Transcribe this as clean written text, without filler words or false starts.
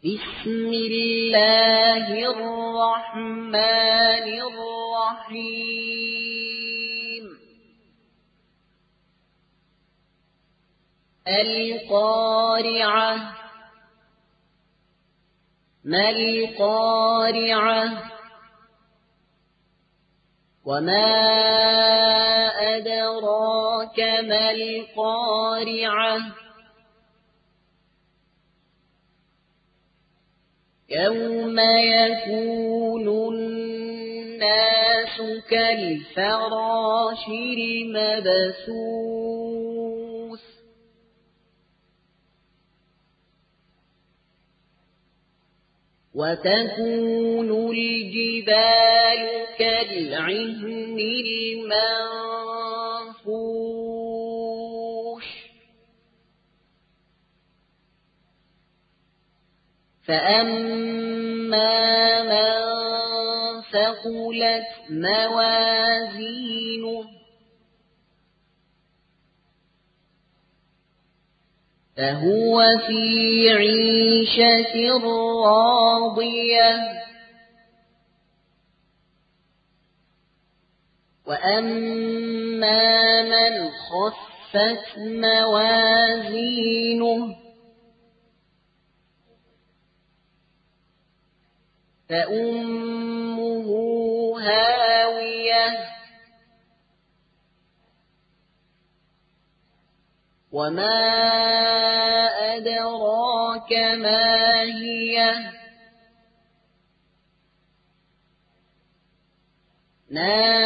بسم الله الرحمن الرحيم القارعة ما القارعة وما أدراك ما القارعة يوم يكون الناس كالفراش المبثوث وتكون الجبال كالعهن المنفوش فأما من ثقلت موازينه فهو في عيشة راضية وأما من خفت موازينه فأمه هاوية وما أدراك ما هي